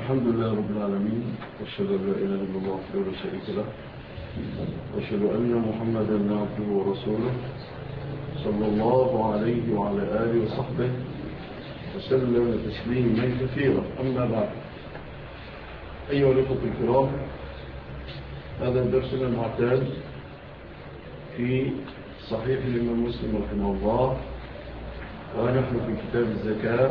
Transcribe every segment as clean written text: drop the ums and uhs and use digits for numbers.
الحمد لله رب العالمين، وأشهد أن لا إله إلا الله وحده لا شريك له، وأشهد أن محمدا عبده ورسوله صلى الله عليه وعلى آله وصحبه وسلم تسليما كثيرا. أما بعد، أيها الأخوة الكرام، هذا درسنا المعتاد في صحيح الإمام مسلم رحمه الله، ونحن في كتاب الزكاة،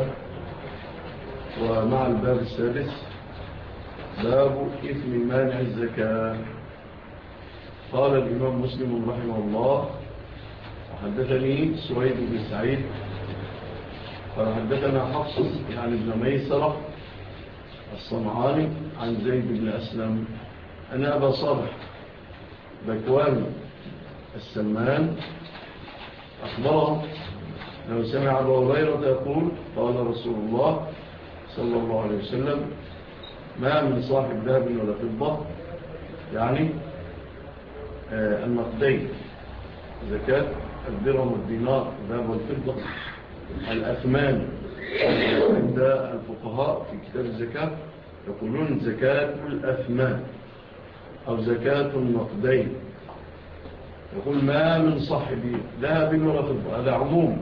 ومع الباب السادس باب إثم مانع الزكاة. قال الإمام مسلم رحمه الله: وحدثني سويد بن سعيد قال حدثنا حفص يعني ابن ميسرة الصنعاني عن زيد بن أسلم أن أبا صالح بكوان السمان أخبره لو سمع أبا هريرة يقول: قال رسول الله صلى الله عليه وسلم: ما من صاحب ذهب ولا فضة، يعني النقدين، زكاة الدرهم والدينار، الذهب والفضة، الأثمان عند الفقهاء في كتاب الزكاة يقولون زكاة الأثمان أو زكاة النقدين. يقول: ما من صاحب ذهب ولا فضة، هذا عموم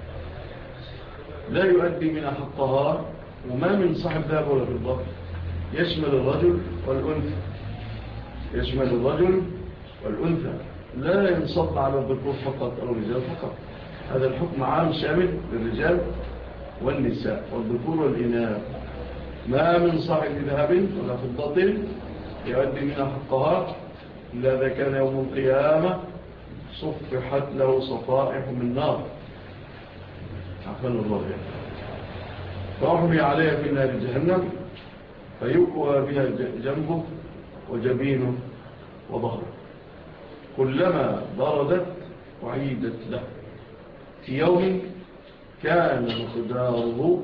لا يؤدي من حقها. وما من صاحب ذهب ولا فضة يشمل الرجل والأنثى، يشمل الرجل والأنثى، لا ينصب على الذكور فقط أو الرجال فقط. هذا الحكم عام شامل للرجال والنساء والذكور والإناث. ما من صاحب ذهب ولا فضة يؤدي من حقها إلا إذا كان يوم القيامة صفحت له صفائح من نار، عفوا الله يعني، فأحمي عليها في نار جهنم فيكوى بها جنبه وجبينه وظهره، كلما بردت وعيدت له في يوم كان مقداره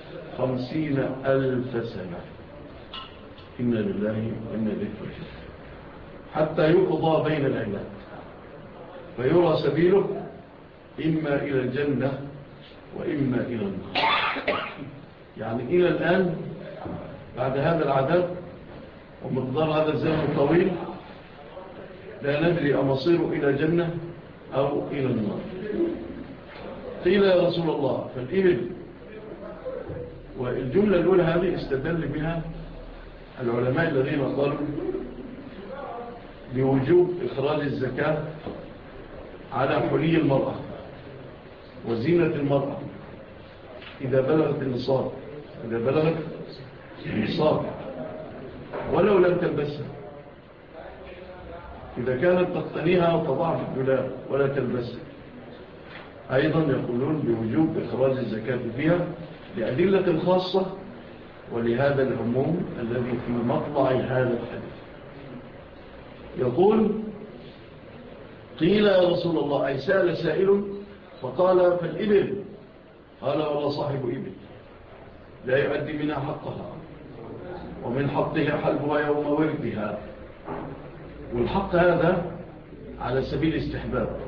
50,000 سنة. إنا لله وإنا إليه راجعون. حتى يقضى بين العباد فيرى سبيله إما إلى الجنة وإما إلى النار. يعني إلى الآن بعد هذا العذاب ومقدار هذا الزمن الطويل لا ندري أمصير إلى جنة أو إلى النار. قيل: يا رسول الله فالإبل. والجملة الأولى هذه استدل بها العلماء الذين قالوا بوجوب إخراج الزكاة على حلي المرأة وزينة المرأة إذا بلغت النصاب، إذا بلغت النصاب ولو لم تلبسها، إذا كانت تقتنيها وتضع في الدولاب ولا تلبسها. أيضا يقولون بوجوب إخراج الزكاة فيها لأدلة خاصة ولهذا العموم الذي في مطلع هذا الحديث. يقول: قيل: يا رسول الله، أي سأل سائل فقال: فالإبل. قال: والله صاحب إبل لا يؤدي منها حقها، ومن حقها حلبها يوم وردها. والحق هذا على سبيل استحباب،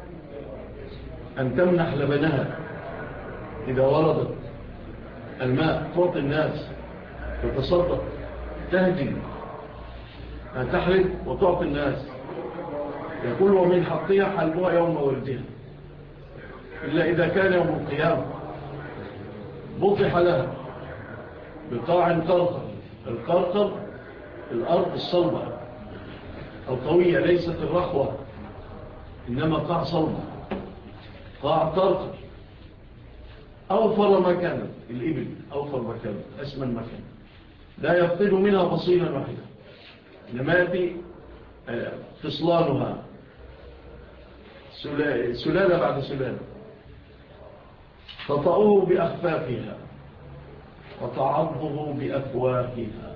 أن تمنح لبنها إذا وردت الماء، تعطي الناس، تتصدق، تهدي، تحلب وتعطي الناس. يقول: ومن حقها حلبها يوم وردها، إلا إذا كان يوم القيامة بطح لها بقاع قرقر. القرقر الأرض الصلبة القوية، ليست الرخوة، إنما قاع صلبة، قاع قرقر. أوفر مكانا، الإبل أوفر مكانا، أسمن مكانا، لا يفقد منها فصيلا واحدة، إنما يأتي فصلانها سلالة بعد سلالة، تطأوه بأخفافها وتعضه بأفواهها،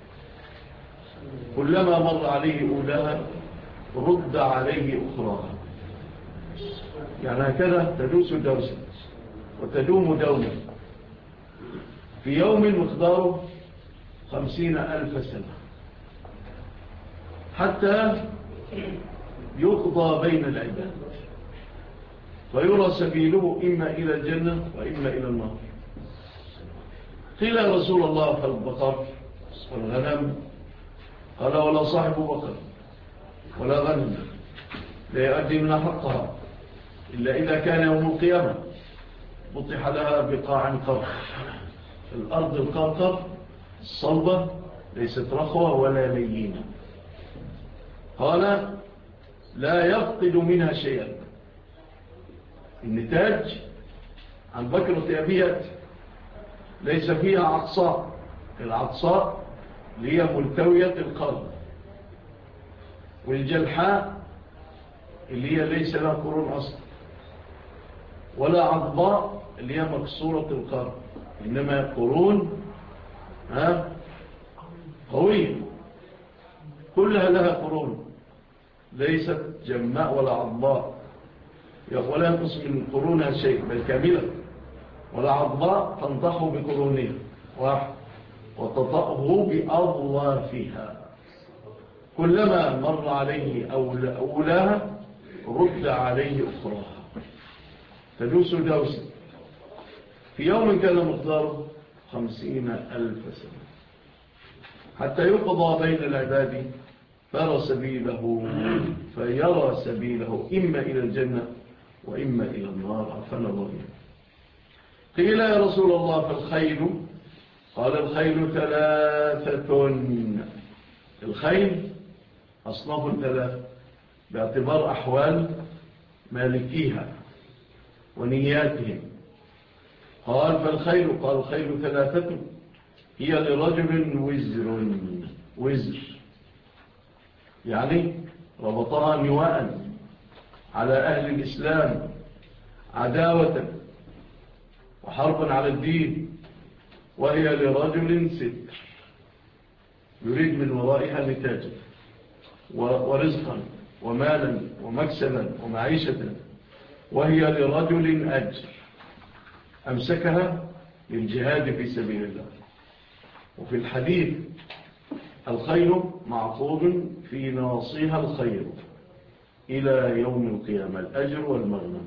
كلما مر عليه أولاها رد عليه أخراها. يعني هكذا تدوس دوسا وتدوم دوما في يوم مقداره 50,000 سنة، حتى يقضى بين العباد ويرى سبيله إما إلى الجنة وإما إلى النار. قيل: يا رسول الله فالبقر. والغنم. قال ولا صاحب بقر ولا غنم لا يؤدي من حقها إلا إذا كان يوم القيامة بطح لها بقاع قرق. الأرض القرقر الصلبة ليست رخوة ولا لينة. قال لا يفقد منها شيئا. النتاج عن بكرة أبيات ليس فيها عقصاء. العقصاء هي ملتوية القرن، والجلحاء اللي هي ليس لها قرون أصلا، ولا عضباء اللي هي مكسورة القرن، إنما قرون قوية كلها لها قرون، ليست جماء ولا عضباء، ولا ينقص من قرونها شيء بل كاملة. ولا عضباء تنضح بقرونها واحد وتطأه بأضلافها، كلما مر عليه أولاها رد عليه أخراها تدوس دوسا. في يوم كان مقداره 50,000 سنة حتى يقضى بين العباد فيرى سبيله إما إلى الجنة وإما إلى النار عفنا الله. قيل يا رسول الله فالخيل؟ قال الخيل 3. الخيل أصناف 3 باعتبار أحوال مالكيها ونياتهم. قال فالخيل؟ قال الخيل 3 هي لرجل وزر يعني ربطها نواء على أهل الإسلام عداوة وحربا على الدين، وهي لرجل ستر يريد من ورائها نتاجا ورزقا ومالا ومكسبا ومعيشة، وهي لرجل أجر أمسكها للجهاد في سبيل الله. وفي الحديث الخير معقود في نواصيها الخير إلى يوم القيامة الأجر والمغنم.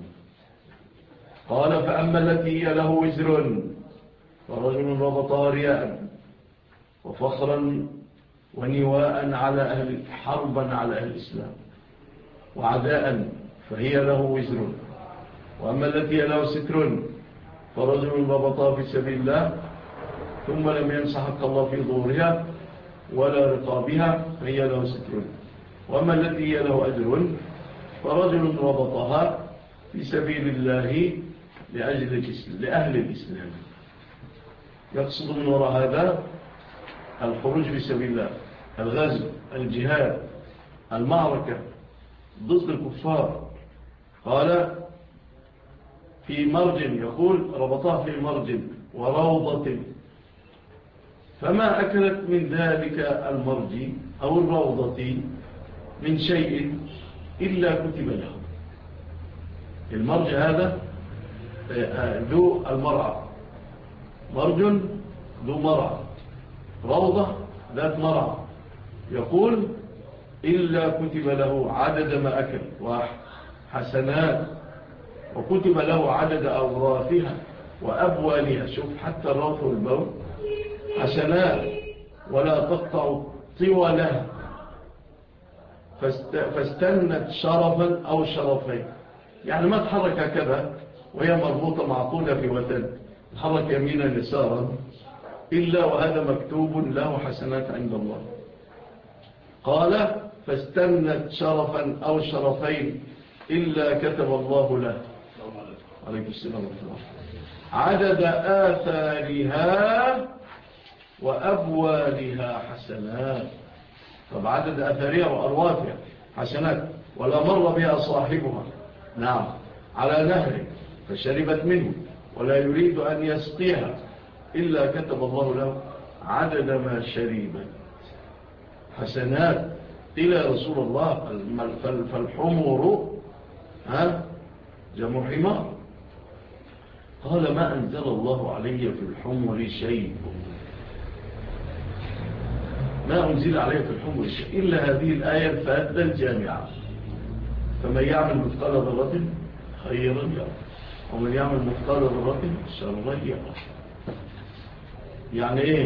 قال فأما التي هي له وزر فرجل ربطها رياء وفخرا ونواء على أهل حربا على أهل الإسلام وعداء فهي له وزر. وأما التي هي له ستر فرجل ربطها في سبيل الله ثم لم ينسى حق الله في ظهورها ولا رقابها فهي له ستر. وأما التي هي له أجر فرجل ربطها في سبيل الله لأهل الإسلام. يقصد من وراء هذا الخروج في سبيل الله، الغزو، الجهاد، المعركة ضد الكفار. قال في مرج، يقول ربطها في مرج وروضة، فما أكلت من ذلك المرج أو الروضة من شيء إلا كتب له. المرج هذا ذو المرعى، مرج ذو مرعى، روضة ذات مرعى. يقول إلا كتب له عدد ما أكل حسنات، وكتب له عدد أوراثها وأبوالها. شوف حتى الروث والبول حسنات ولا تقطع طولها. فاستنت شرفا أو شرفين، يعني ما تحرك هكذا وهي مربوطة معقودة في وتن، تحرك يمينا يسارا إلا وهذا مكتوب له حسنات عند الله. قال فاستنت شرفا أو شرفين إلا كتب الله له عليكم السلام والسلام عدد آثارها وأبوالها حسنات. طب عدد آثارها وأرواثها حسنات، ولا مر بها صاحبها نعم على نهر فشربت منه ولا يريد أن يسقيها إلا كتب الله له عدد ما شربت حسنات. قيل يا رسول الله فالحمر جمع حمار؟ قال ما أنزل الله علي في الحمر شيء، ما أنزل علي في الحمر شيء إلا هذه الآية الفاتلة الجامعة: فمن يعمل مثقال ذرة خيرا يرى ومن يعمل مثقال ذرة شرا يرى. يعني إيه؟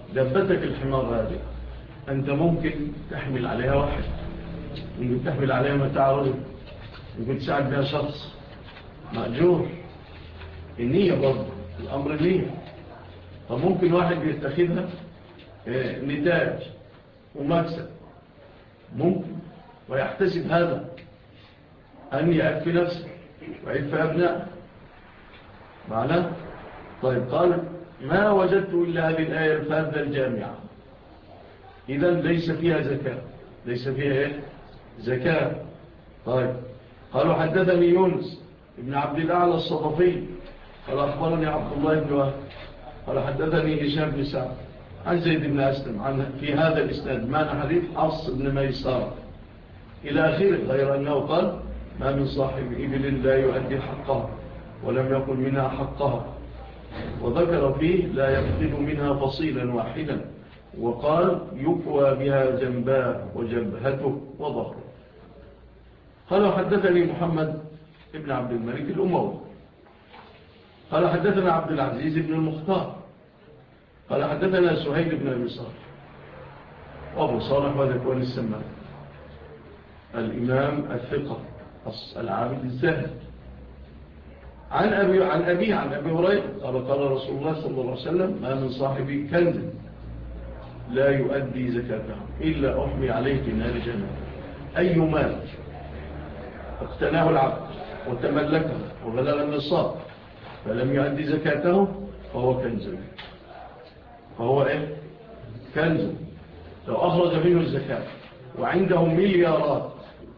دبتك الحمار هذه أنت ممكن تحمل عليها واحد، ممكن تحمل عليها متاع رجل، ممكن تساعد بها شخص مأجور. النية برضه، الأمر النية. فممكن واحد يتخذها نتاج ومكسب، ممكن، ويحتسب هذا أن يعف نفسه ويعف أبناء معناه. طيب قال ما وجدت إلا هذه الآية الفاذة الجامعة، إذن ليس فيها زكاة، ليس فيها زكاة. طيب قالوا حدثني يونس ابن عبد الأعلى الصدفي قال أخبرني عبد الله بن وهب قال حدثني هشام بن سعد عن زيد بن أسلم عن في هذا الإسناد معنى حديث حفص بن ميسار إلى آخره، غير أنه قال ما من صاحب إبل لا يؤدي حقها ولم يقل منها حقها، وذكر فيه لا يفقد منها فصيلا واحدا، وقال يكوى بها جنباه وجبهته وظهره. قال حدثني محمد ابن عبد الملك الأموي قال حدثنا عبد العزيز بن المختار قال حدثنا سهيل بن أبي صالح وأبو صالح وذكوان السمان الإمام الثقة العابد الزاهد عن أبي هريرة قال رسول الله صلى الله عليه وسلم ما من صاحب كنز لا يؤدي زكاته إلا أحمي عليه في نار جهنم. أي مال اقتناه العبد وتملكه وبلغ النصاب فلم يؤدي زكاته فهو كنز، فهو كنز. لو أخرج منه الزكاة وعنده مليارات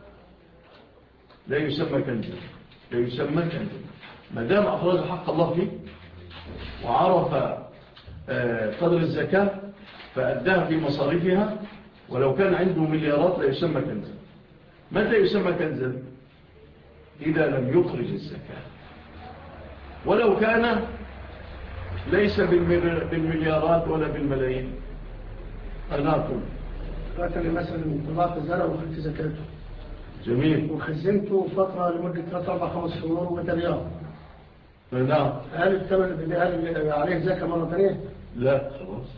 لا يسمى كنزا، لا يسمى كنزا ما دام أخرج حق الله فيه وعرف قدر الزكاة فأداها في مصاريفها، ولو كان عنده مليارات لا يسمى كنزا. متى يسمى كنزا؟ إذا لم يخرج الزكاة، ولو كان ليس بالمليارات ولا بالملايين. أنا أقول قاتل مثلا طلعت الزرع وخلت زكاته جميل وخزنته فترة لمدة 3-4-5 شهور وترياه، نعم، هل الثمن هل عليه زكاة مرة ثانية؟ لا خلاص.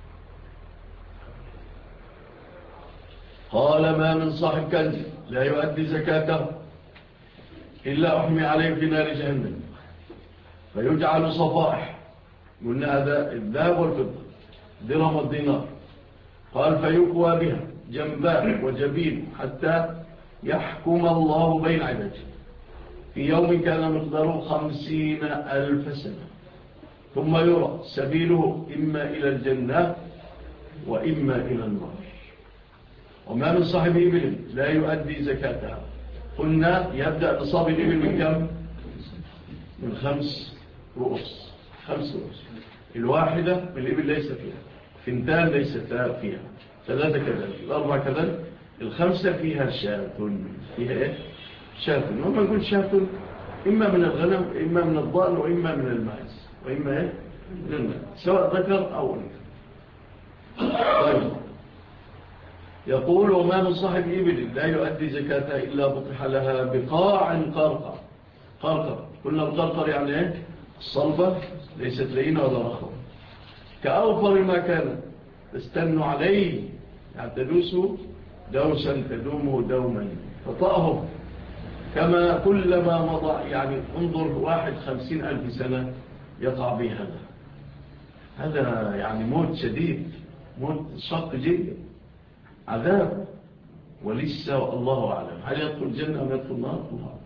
قال ما من صاحب كنز لا يؤدي زكاته إلا أحمي عليه في نار جهنم فيجعل صفائح، قلنا هذا الذهب والفضة درهم والدينار، قال فيكوى بها جنباء وجبين حتى يحكم الله بين عباده في يوم كان مقداره 50,000 سنة، ثم يرى سبيله إما إلى الجنة وإما إلى النار. وما من صاحب إبل لا يؤدي زكاتها، قلنا يبدأ نصاب الإبل من كم؟ من 5 رؤوس، 5 رؤوس. الواحدة من الإبل ليس فيها، 2 ليست فيها، 3 كذلك، 4 كذلك، 5 فيها شاة، فيها شاة. وما نقول شاة إما من الغنم إما من الضأن وإما من الماعز وإما من الماء، سواء ذكر أو أنثى. طيب يقول وما من صاحب إبل لا يؤدي زكاتها إلا بطح لها بقاع قرقر. قلنا القرقر يعني الصلبة ليست لينة ولا رخوة، كأوفر ما كان تستنوا عليه، يعني تدوسوا دوسا تدومه دوما فطأهم كما كلما مضى. يعني انظر واحد 50,000 سنة يقع به هذا يعني موت شديد، موت شق جدا، عذاب. ولسه الله أعلم هل يدخل الجنة أم يدخل النار.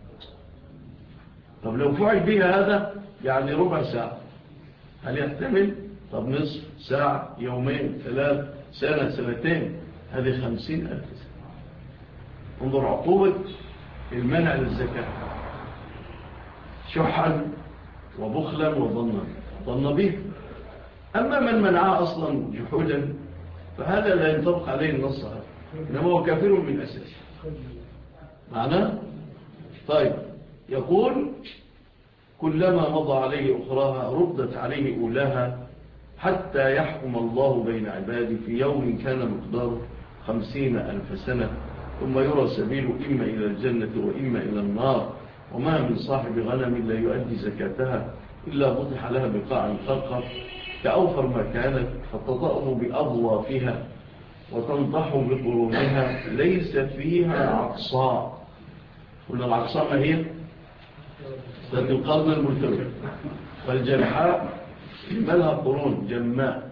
طب لو فعل بها هذا يعني ربع ساعة هل يحتمل؟ طب نصف ساعة، يومين، 3 سنة، 2 هذه 50,000 سنة. انظر عقوبة المنع للزكاة، شحا وبخلا وظن به. أما من منعها أصلا جحودا فهذا لا ينطبق عليه النص هذا، إنما هو كافر من أساسه معناه. طيب يقول كلما مضى عليه أخراها ردت عليه أولاها حتى يحكم الله بين عباده في يوم كان مقداره 50,000 سنة، ثم يرى سبيله إما إلى الجنة وإما إلى النار. وما من صاحب غنم لا يؤدي زكاتها إلا بطح لها بقاع قرقر، كأوفر ما كانت فتطأم بأضوافها وتنضح بقرونها ليس فيها عقصاء. قلنا العقصاء ما هي؟ ذات القرن الملتوي، والجرحاء مالها قرون جماء.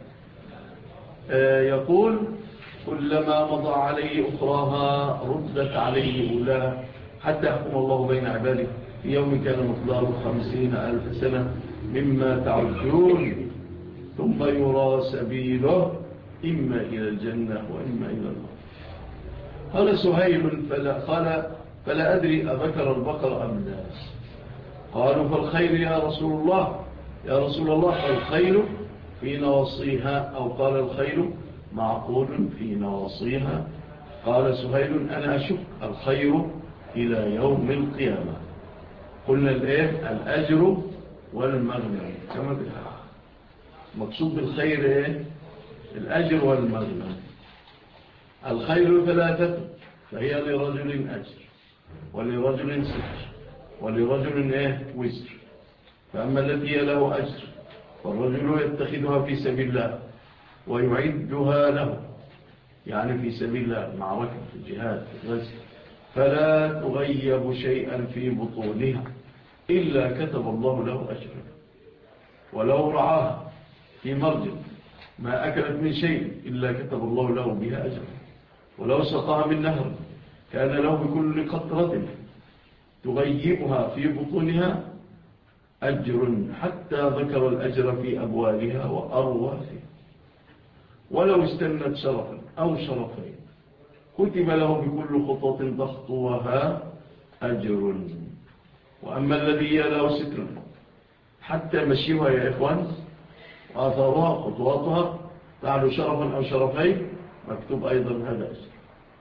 يقول كلما مضى عليه أخراها ردت عليه أولاها حتى يحكم الله بين عباده في يوم كان مقداره 50,000 سنة مما تعدون ثم يرى سبيله إما إلى الجنة وإما إلى النار. قال سهيل فلا أدري أذكر البقر أم لا. قالوا فالخير يا رسول الله، يا رسول الله الخير في نواصيها، أو قال الخير معقول في نواصيها. قال سهيل أنا أشك الخير إلى يوم القيامة. قلنا الأجر والمغنم كما بالحق. مقصود بالخير الأجر والمغنم. الخير ثلاثة، فهي لرجل أجر ولرجل ستر ولرجل وزر. فأما التي له أجر فالرجل يتخذها في سبيل الله ويعدها له، يعني في سبيل الله معركة في الجهاد في الغزو، فلا تغيب شيئا في بطونها إلا كتب الله له أجرا. ولو رعاها في مرجل ما أكلت من شيء إلا كتب الله له بها أجرا. ولو سقاها من نهر كان له بكل قطرة تغيبها في بطونها أجر، حتى ذكر الأجر في أبوالها وأروافها. ولو استنت شرفا أو شرفين كتب له بكل خطوة تخطوها أجر. وأما الذي له ستر حتى مشيها يا إخوان وآثارها خطواتها تعلو شرفا أو شرفين مكتوب أيضا هذا أجر.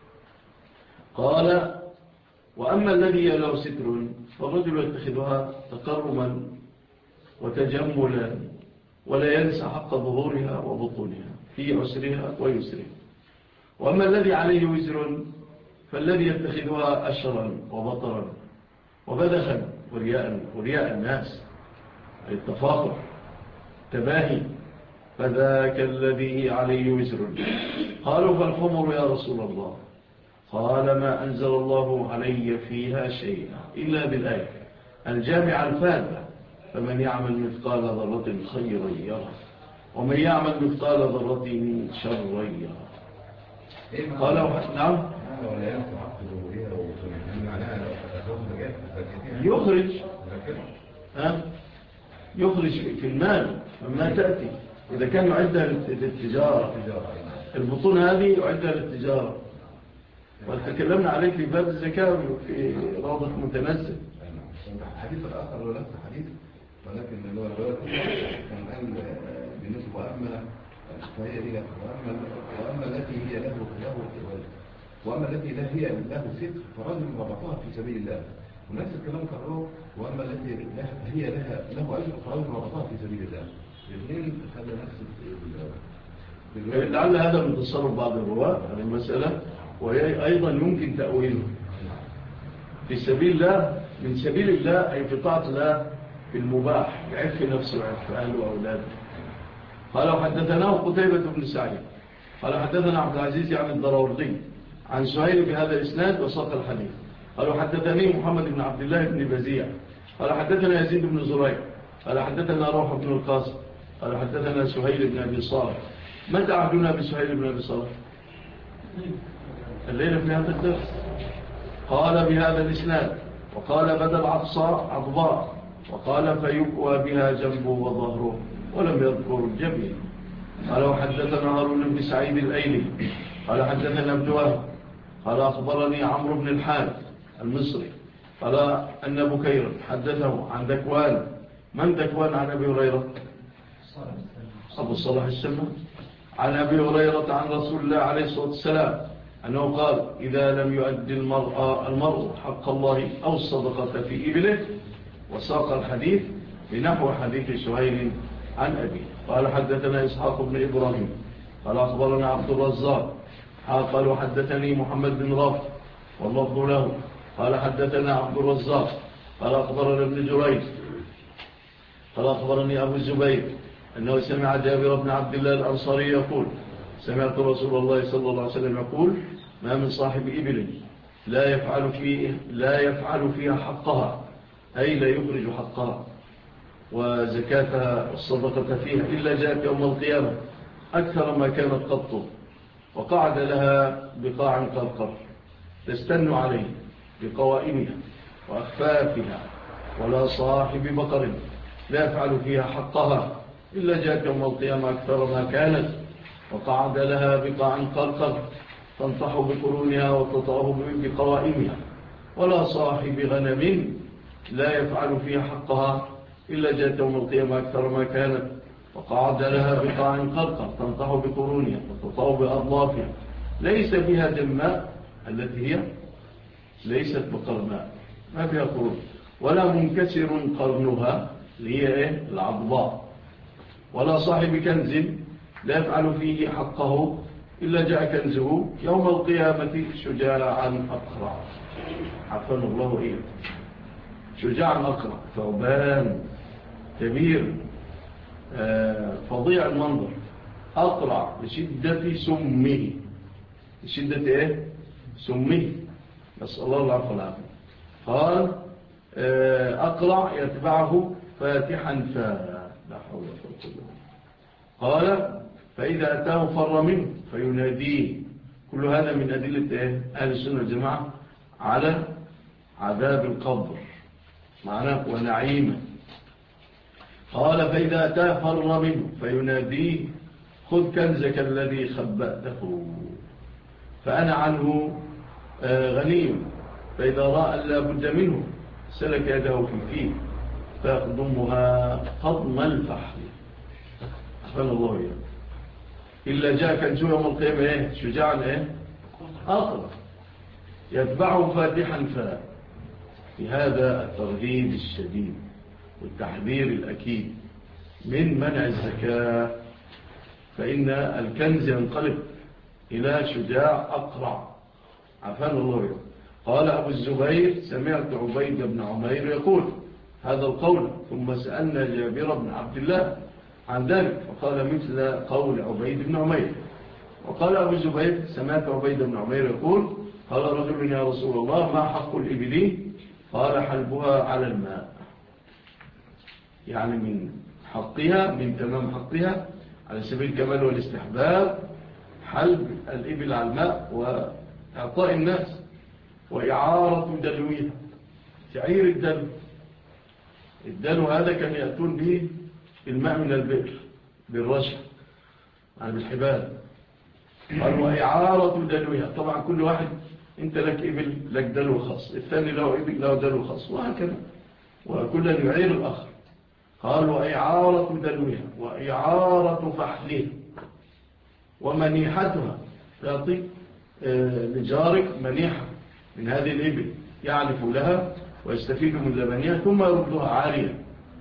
قال وأما الذي له ستر فالرجل يتخذها تقرما وتجملا ولا ينسى حق ظهورها وبطونها في عسرها ويسرها. وأما الذي عليه وزر فالذي يتخذها أشرا وبطرا وبدخا ورياء الناس، التفاخر تباهي، فذاك الذي عليه وزر. قالوا فالحمر يا رسول الله. قال ما أنزل الله علي فيها شيئا إلا بالآية الجامعة الفاذة فمن يعمل مثقال ذرة خيرا يره ومن يعمل مثقال ذرة شرا يره. قال نعم يخرج في المال مما تأتي إذا كان يعدها للتجارة. البطون هذه يعدها للتجارة، وتكلمنا عليه في باب الزكاة في روضة متنزل. الحديث الآخر هو نفس الحديث ولكن اللي هو الرواية كان قال بالنسبة وأما فهي هي وأما التي هي له وأما التي لا هي له ستر فرجل ربطها في سبيل الله، ونفس الكلام كرره وأما التي هي له أجر فرجل ربطها في سبيل الله. الاثنين خلى نفس لعل هذا من تصرف بعض الرواة على المسألة، وهي أيضا يمكن تأويله في سبيل الله. من سبيل الله أي في طاعة الله في المباح يعف نفسه ويعف أهله وأولاده. قال وحدثناه قتيبة بن سعيد قال حدثنا عبد العزيز عن الضراوردي عن سهيل بهذا الإسناد وساق الحديث. قال وحدثني محمد بن عبد الله بن بزيع قال حدثنا يزيد بن زريع قال حدثنا روح بن القاسم قال حدثنا سهيل بن أبي صالح. متى عهدنا بسهيل بن أبي صالح؟ الليلة في هذا الدرس. قال بهذا الإسناد وقال بدل عضباء وقال فيكوى بها جنبه وظهره ولم يذكر الجبين. قال وحدثنا هارون بن سعيد الأيلي قال حدثنا ابن وهب قال أخبرني عمرو بن الحارث المصري قال أن بكير حدثه عن ذكوان. من ذكوان؟ عن أبي هريرة أبو الصلاح السمان عن أبي هريرة عن رسول الله عليه الصلاة والسلام أنه قال إذا لم يؤدي المرء حق الله أو الصدقة في إبله. وساق الحديث بنحو حديث سهيل عن أبي. قال حدثنا إسحاق بن إبراهيم قال أخبرنا عبد الرزاق قال وحدثني محمد بن رافع واللفظ له قال حدثنا عبد الرزاق قال أخبرنا ابن جريج قال أخبرني أبو الزبير أنه سمع جابر بن عبد الله الأنصاري يقول سمعت رسول الله صلى الله عليه وسلم يقول ما من صاحب إبل لا يفعل فيها حقها، أي لا يخرج حقها وزكاتها الصدقة فيها إلا جاءت يوم القيامة أكثر ما كانت قط، وقعد لها بقاع قرقر تستن عليه بقوائمها وأخفافها، ولا صاحب بقر لا يفعل فيها حقها إلا جاءت يوم القيامة أكثر ما كانت، وقعد لها بقاع قرقر تنطح بقرونها وتطأه بقوائمها، ولا صاحب غنم لا يفعل فيها حقها إلا جاءت يوم القيامة أكثر ما كانت، وقعد لها بقاع قرقر تنطح بقرونها وتطأه بأضلافها، ليس فيها جماء التي هي ليست بقرناء ما فيها قرون، ولا منكسر قرنها اللي هي العضباء، ولا صاحب كنز لا يفعل فيه حقه إلا جاء كنزه يوم القيامة شجاعا أقرع، عفان الله إيه، شجاعا أقرع، ثعبان كبير فظيع المنظر، أقرع لشدة سمه، لشدة سمه، نسأل الله العفو والعافية. قال أقرع يتبعه فاتحا لا حول ولا قوة إلا بالله. قال فإذا أتاه فر منه فيناديه. كل هذا من أدلة أهل السنة والجماعة على عذاب القبر معناه ونعيمه. قال فإذا أتاه فر منه فيناديه خذ كنزك الذي خبأته فأنا عنه غني، فإذا رأى لا بد منه سلك يده في فيه فيقضمها قضم الفحل، عفان الله إياه. إلا جاء كنزه يوم القيامة شجاعا آخر يتبعه فاتحا في هذا الترغيب الشديد والتحذير الأكيد من منع الزكاة، فإن الكنز ينقلب إلى شجاع أقرع، عفان الله إياه. قال أبو الزبير سمعت عبيد بن عمير يقول هذا القول، ثم سألنا جابر بن عبد الله عن ذلك فقال مثل قول عبيد بن عمير. وقال أبو الزبير سمعت عبيد بن عمير يقول قال رجل يا رسول الله ما حق الإبل؟ قال حلبها على الماء، يعني من حقها من تمام حقها على سبيل الكمال والاستحباب حلب الإبل على الماء وإعطاء الناس وإعارة دلوها، تعير الدلو هذا كان يأتون به الماء من البئر بالرشا يعني بالحبال. قال وإعارة دلوها، طبعا كل واحد انت لك إبل لك دلو خاص، الثاني له إبل له دلو خاص وهكذا، وكلا يعير الآخر. قال وإعارة دلوها وإعارة فحلها ومنيحتها، تعطي لجارك منيحة من هذه الإبل يعرف لها ويستفيد من لبنها ثم يردها عارية،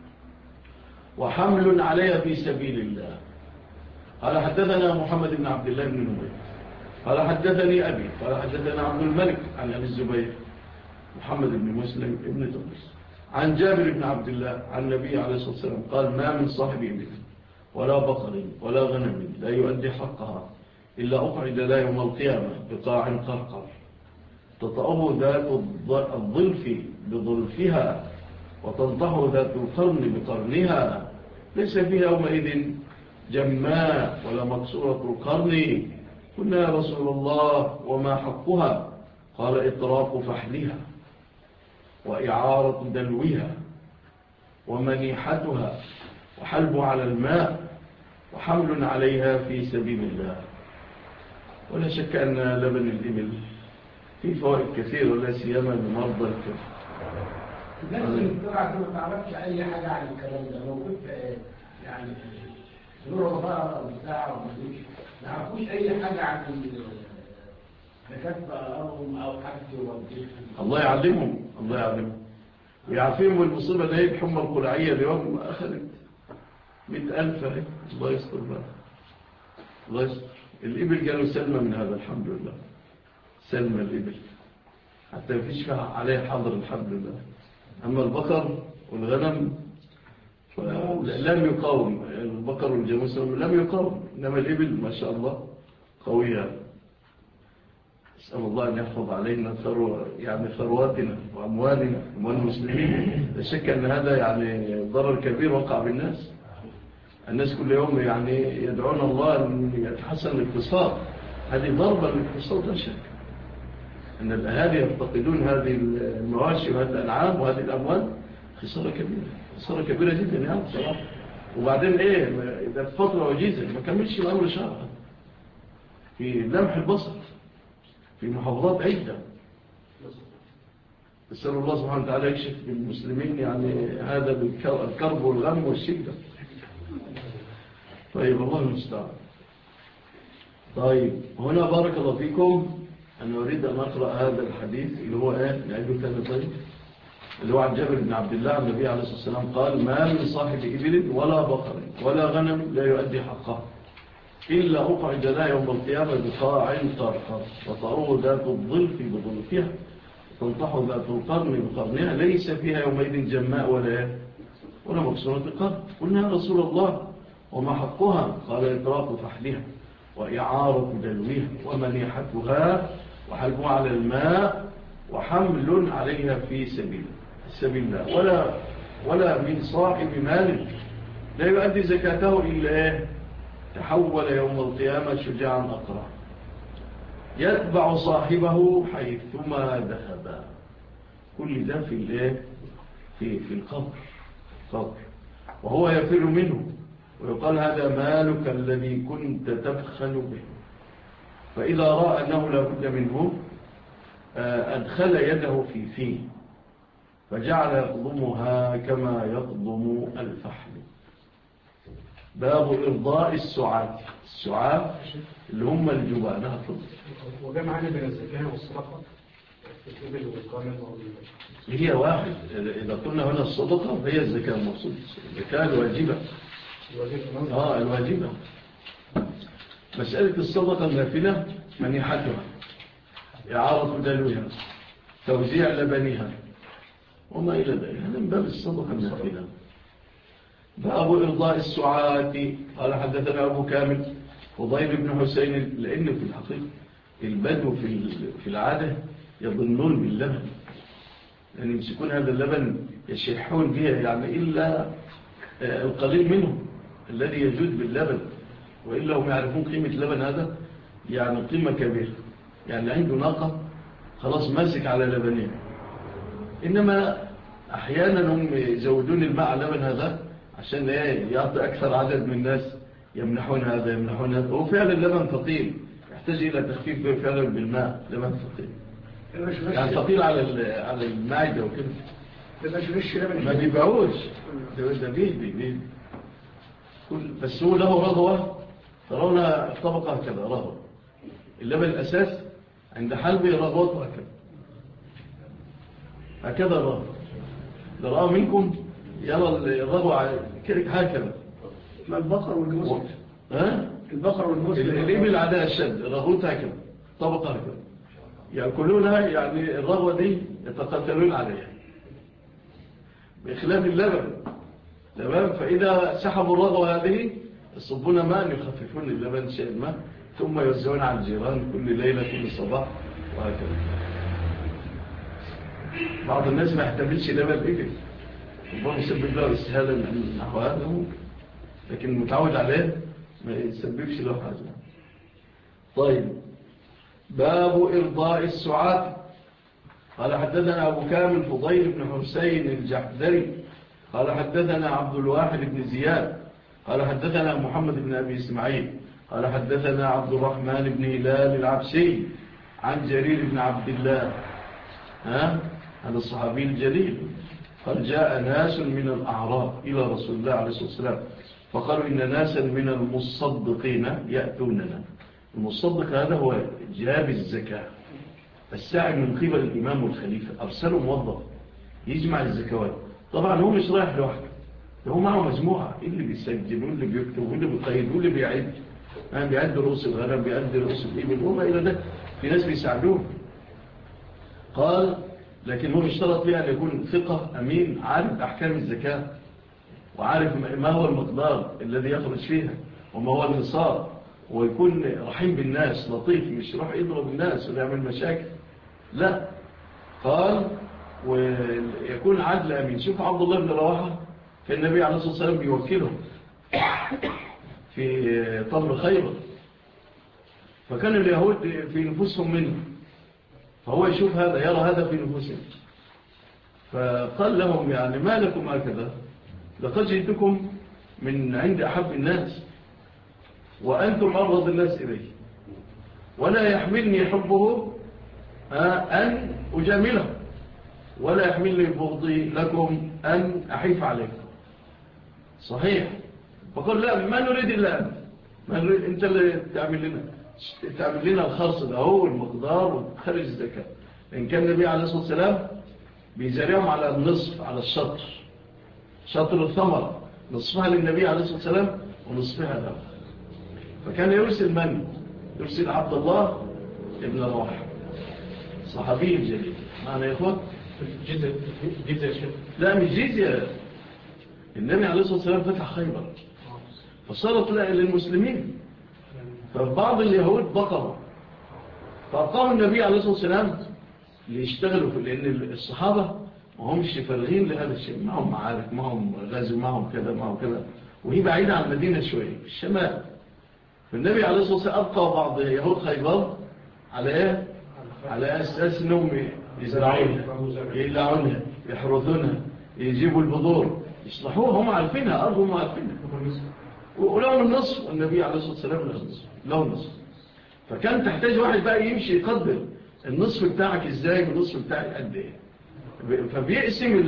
وحمل عليها في سبيل الله. قال حدثنا محمد بن عبد الله بن نمير قال حدثني أبي قال حدثنا عبد الملك عن أبي الزبير محمد بن مسلم بن تونس عن جابر بن عبد الله عن النبي عليه الصلاة والسلام قال ما من صاحب إبل ولا بقر ولا غنم لا يؤدي حقها إلا أقعد لا يوم القيامة بقاع قرقر تطأه ذات الظلف بظلفها وتنطح ذات القرن بقرنها، ليس فيها يومئذ جماء ولا مكسورة القرن. قلنا يا رسول الله وما حقها؟ قال إطراق فحلها وإعارة دلوها ومنيحتها وحلب على الماء وحمل عليها في سبيل الله. ولا شك أن لبن الإبل فيه فوائد كثيرة ولا سيما لمرضى الكبد. الناس اللي بتطلع ما تعرفش أي حاجة عن الكلام ده، لو كنت يعني نور بقى أو بتاع أو ما يعرفوش أي حاجة عن زكاة أرضهم أو حج والدين. الله يعلمهم الله يعلمهم ويعافيهم. المصيبة ده الحمى القلعية اليوم أخذت 100,000. الله يستر بقى الله يستر. الإبل قالوا سلمى من هذا الحمد لله، سلمى الإبل حتى مفيش فيها عليه حظر الحمد لله. أما البقر والغنم لم يقاوم البقر والجاموس لم يقاوم، إنما الإبل ما شاء الله قوية. أسأل الله أن يحفظ علينا ثرواتنا وأموالنا وأموال المسلمين. لا شك أن هذا يعني ضرر كبير وقع بالناس. الناس كل يوم يعني يدعون الله أن يتحسن الاقتصاد، هذه ضربة للاقتصاد لا شك. أن الأهالي يفتقدون هذه المواشي وهذه الأنعام وهذه الأموال، خسارة كبيرة، خسارة كبيرة جدا يعني بصراحة. وبعدين إيه إذا فترة وجيزة ما كملش الأمر شهر في لمح البصر في محافظات عدة. أسأل الله سبحانه وتعالى يكشف بالمسلمين يعني هذا الكرب والغم والشدة. طيب الله المستعان. طيب هنا بارك الله فيكم، أنا أريد أن أقرأ هذا الحديث اللي هو نعيده ثاني طيب، اللي هو عن جابر بن عبد الله النبي عليه الصلاة والسلام قال: ما من صاحب إبل ولا بقر ولا غنم لا يؤدي حقه إلا أقعد لا يوم القيامة بقاع قرقر، وطعوه ذات الظلف بظلفها، تنطح ذات القرن بقرنها، ليس فيها يومئذ جماء ولا مكسورة قرن. قلنا يا رسول الله وما حقها؟ قال: إطراق فحلها وإعارة دلوها ومنيحتها وحلبها على الماء وحمل عليها في سبيل الله، ولا من صاحب مال لا يؤدي زكاته إلا تحول يوم القيامة شجاعا أقرع يتبع صاحبه حيثما ذهب. كل ده في القبر، وهو يفر منه ويقال: هذا مالك الذي كنت تبخل به. فإذا رأى أنه لا بد منه أدخل يده في فيه فجعل يقضمها كما يقضم الفحل. باب إرضاء السعاة اللي هم الجبانة. وده معنى بين الزكاة والصدقة الإبل والقامل هي واحد. إذا قلنا هنا الصدقة هي الزكاة المقصود، الزكاة الواجبة. الواجبة. مسألة الصدقة النافلة منيحتها، إعارة دلوها، توزيع لبنها وما إلى ذلك، هذا من باب الصدقة النافلة. باب إرضاء السعاة. قال: حدثنا أبو كامل فضيل بن حسين. لأن في الحقيقة البدو في العادة يظنون باللبن، يعني يمسكون هذا اللبن يشحون به، يعني إلا القليل منهم الذي يجود باللبن، وإلا هم يعرفون قيمة اللبن هذا، يعني قيمة كبيرة. يعني عنده ناقة خلاص ماسك على لبنين، إنما أحيانا هم يزودون الماء على اللبن هذا عشان يعطي أكثر عدد من الناس، يمنحون هذا. هو فعلا اللبن ثقيل، يحتاج إلى تخفيف به فعلا بالماء. لبن ثقيل يعني ثقيل على المعدة وكده، ما بيبيعوش ده بيه. بس هو له رغوة، ترون الطبقة هكذا رغوة. اللبن الأساس عند حلبه رغوته هكذا الرغوة. لو رأى منكم يرى الرغوة هكذا. ما البقر والجوز. البقر والجوز الإبل عداء الشد رغوتها هكذا، طبقة هكذا يأكلونها، يعني الرغوة دي يتقتلون عليها بإخلاف اللبن. تمام. فإذا سحبوا الرغوة هذه يصبون ماء يخففون اللبن شيء ما، ثم يوزعون على الجيران كل ليلة كل صباح وهكذا. بعض الناس ما يحتملش لبن إبل، ربما يسبب له استهالة من نحو هذا ممكن، لكن المتعود عليه ما يسببش له حاجة. طيب باب إرضاء السعاة. قال: حدثنا أبو كامل فضيل بن حسين الجحدري قال: حدثنا عبد الواحد بن زياد قال: حدثنا محمد بن أبي إسماعيل قال: حدثنا عبد الرحمن بن هلال العبسي عن جرير بن عبد الله هذا الصحابي الجليل قال: جاء ناس من الأعراب إلى رسول الله عليه الصلاة والسلام فقالوا: إن ناسا من المصدقين يأتوننا. المصدق هذا هو جاب الزكاة، الساعي من قبل الإمام والخليفة، أرسلوا موظف يجمع الزكوات. طبعا هو مش رايح لوحده، هو معه مجموعة، اللي بيسجل واللي بيكتب واللي بيقيد واللي بيعد، بيعد رؤوس الغنم، بيعد رؤوس الإبل وما إلى ذلك، في ناس بيساعدوه. قال: لكن هو اشترط فيها أن يكون ثقة أمين عارف أحكام الزكاة وعارف ما هو المقدار الذي يخرج فيها وما هو النصاب، ويكون رحيم بالناس لطيف، مش يروح يضرب الناس ويعمل مشاكل، لا. قال ويكون عدل أمين. شوف عبد الله بن رواحة كان النبي عليه الصلاة والسلام بيوكله في طبر خيبر، فكان اليهود في نفوسهم منه، فهو يشوف هذا، يرى هذا في نفوسهم، فقال لهم يعني ما لكم هكذا؟ لقد جئتكم من عند أحب الناس وأنتم أبغض الناس إليه، ولا يحملني حبه أن أجامله، ولا يحملني بغضي لكم أن أحيف عليكم. صحيح. فقال لا، ما نريد إلا أنت، ما نريد أنت اللي تعمل لنا الخرص ده هو المقدار وتخرج الزكاة. لأن كان النبي عليه الصلاة والسلام بيزاريهم على النصف، على الشطر، شطر الثمر، نصفها للنبي عليه الصلاة والسلام ونصفها له. فكان يرسل عبد الله ابن رواحة صحابي الجليل معنا يا إخوة. جزية لا مش جزية، النبي عليه الصلاة والسلام فتح خيبر فصارت للمسلمين، فبعض اليهود بقروا فأقاموا النبي عليه الصلاة والسلام ليشتغلوا لأن الصحابة ما همش فارغين لهذا الشيء، معهم معارك، معهم غازي، معهم كذا معهم كذا، وهي بعيدة عن المدينة شوية في الشمال. فالنبي عليه الصلاة والسلام أبقى بعض يهود خيبر على إيه؟ على أساس أنهم يزرعونها، يقلعونها، يحرثونها، يجيبوا البذور، يصلحوها، هم عارفينها، أرضهم عارفينها، ولهم النصف، والنبي عليه الصلاة والسلام له النصف. فكان تحتاج واحد بقى يمشي يقدر النصف بتاعك إزاي والنصف بتاعك قد إيه، فبيقسم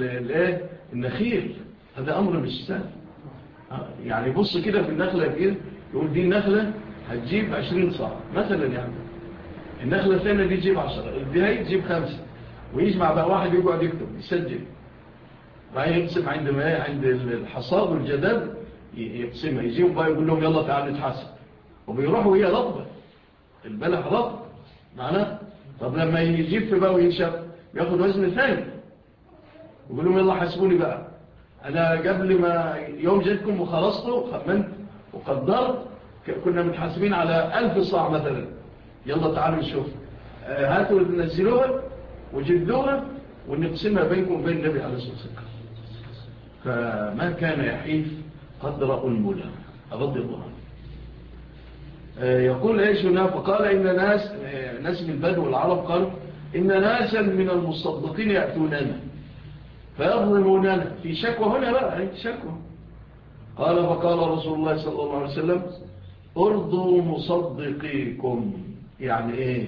النخيل. هذا أمر مش سهل. يعني بص كده في النخلة كده، يقول دي النخلة هتجيب 20 صاع مثلا، يعني النخلة الثانية دي تجيب 10، دي هي تجيب 5، ويجمع بقى واحد يقعد يكتب يسجل، بعدين يقسم عند الحصاد والجداد يقسمها، يجيهم بقى يقول لهم يلا تعالوا نتحاسب، وبيروحوا وهي رطبة، البلح رطب معناه. طب لما يجيب بقى وينشف بياخد وزن ثاني، يقول لهم يلا حاسبوني بقى، أنا قبل ما يوم جدكم وخلصتوا خمنت وقدرت كنا متحاسبين على 1000 صاع مثلا، يلا تعالوا نشوف، هاتوا ننزلوها وجدوها ونقسمها بينكم وبين النبي عليه الصلاة والسلام. فما كان يحيف قدر أنملا رضي الله عنه. يقول ايش هنا؟ فقال إن ناس من البدو والعرب قالوا إن ناسا من المصدقين يأتوننا فيظلموننا، في شكوى هنا بقى شكوى. قال فقال رسول الله صلى الله عليه وسلم ارضوا مصدقيكم، يعني ايه؟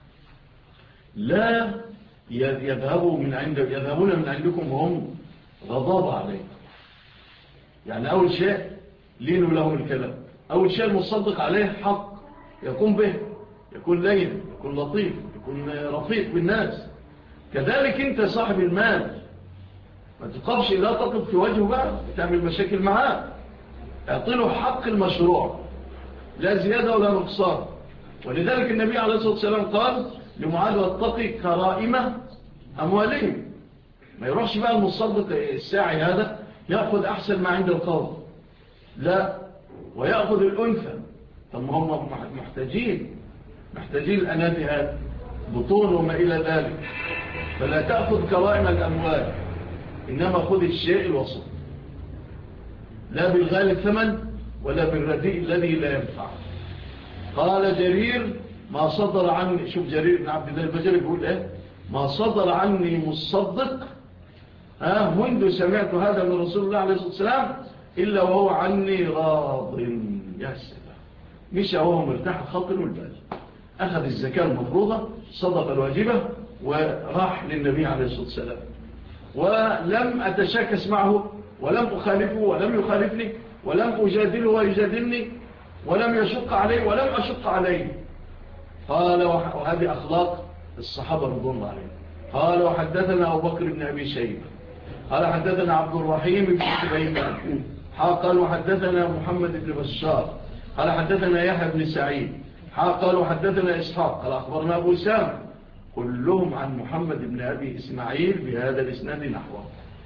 لا يذهبون من عندكم وهم غضب عليكم. يعني أول شيء لينوا لهم الكلام، أول شيء المصدق عليه حق يقوم به، يكون لين، يكون لطيف، يكون رفيق بالناس. كذلك انت صاحب المال ما تقفش لا تقف في وجهه بقى تعمل مشاكل معاه، اعطله حق المشروع لا زيادة ولا نقصان. ولذلك النبي عليه الصلاة والسلام قال لمعاذ واتقي كرائمة أموالهم، ما يروحش بقى المصدق الساعي هذا يأخذ أحسن ما عند القوم، لا، ويأخذ الأنثى. ثم هم محتاجين الأناث هذا بطون وما إلى ذلك. فلا تأخذ كرائم الأموال، إنما خذ الشيء الوسط، لا بالغالي الثمن ولا بالرديء الذي لا ينفع. قال جرير ما صدر عني، شوف جرير بن عبد الله البجلي يقول ايه؟ ما صدر عني مصدق منذ سمعت هذا من رسول الله عليه الصلاة والسلام إلا وهو عني راض. يا سلام، مش وهو مرتاح الخاطر والبال، أخذ الزكاة المفروضة، صدق الواجبة، وراح للنبي عليه الصلاة والسلام، ولم أتشاكس معه، ولم أخالفه ولم يخالفني، ولم أجادله ويجادلني، ولم يشق عليه ولم أشق عليه. قال وهذه أخلاق الصحابة رضوان الله عليهم. قال وحدثنا أبو بكر بن أبي شيبة قال حدثنا عبد الرحيم بن سليمان قال وحدثنا محمد بن بشار قال حدثنا يحيى بن سعيد قال وحدثنا إسحاق قال أخبرنا أبو سام، كلهم عن محمد بن أبي إسماعيل بهذا الإسناد نحوه.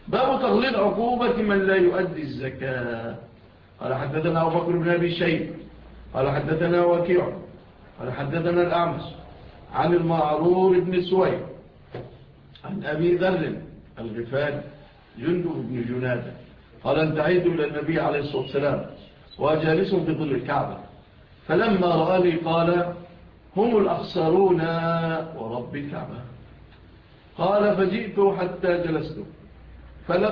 باب تغليظ عقوبة من لا يؤدي الزكاة. قال حدثنا أبو بكر بن أبي شيبة قال حدثنا وكيع قال حدثنا الأعمش عن المعرور بن سويد عن أبي ذر الغفاري جندب بن جنادة قال انتهيت إلى النبي عليه الصلاة والسلام وجالس في ظل الكعبة فلما رآني قال هم الأخسرون ورب الكعبة. قال فجئت حتى جلست فلم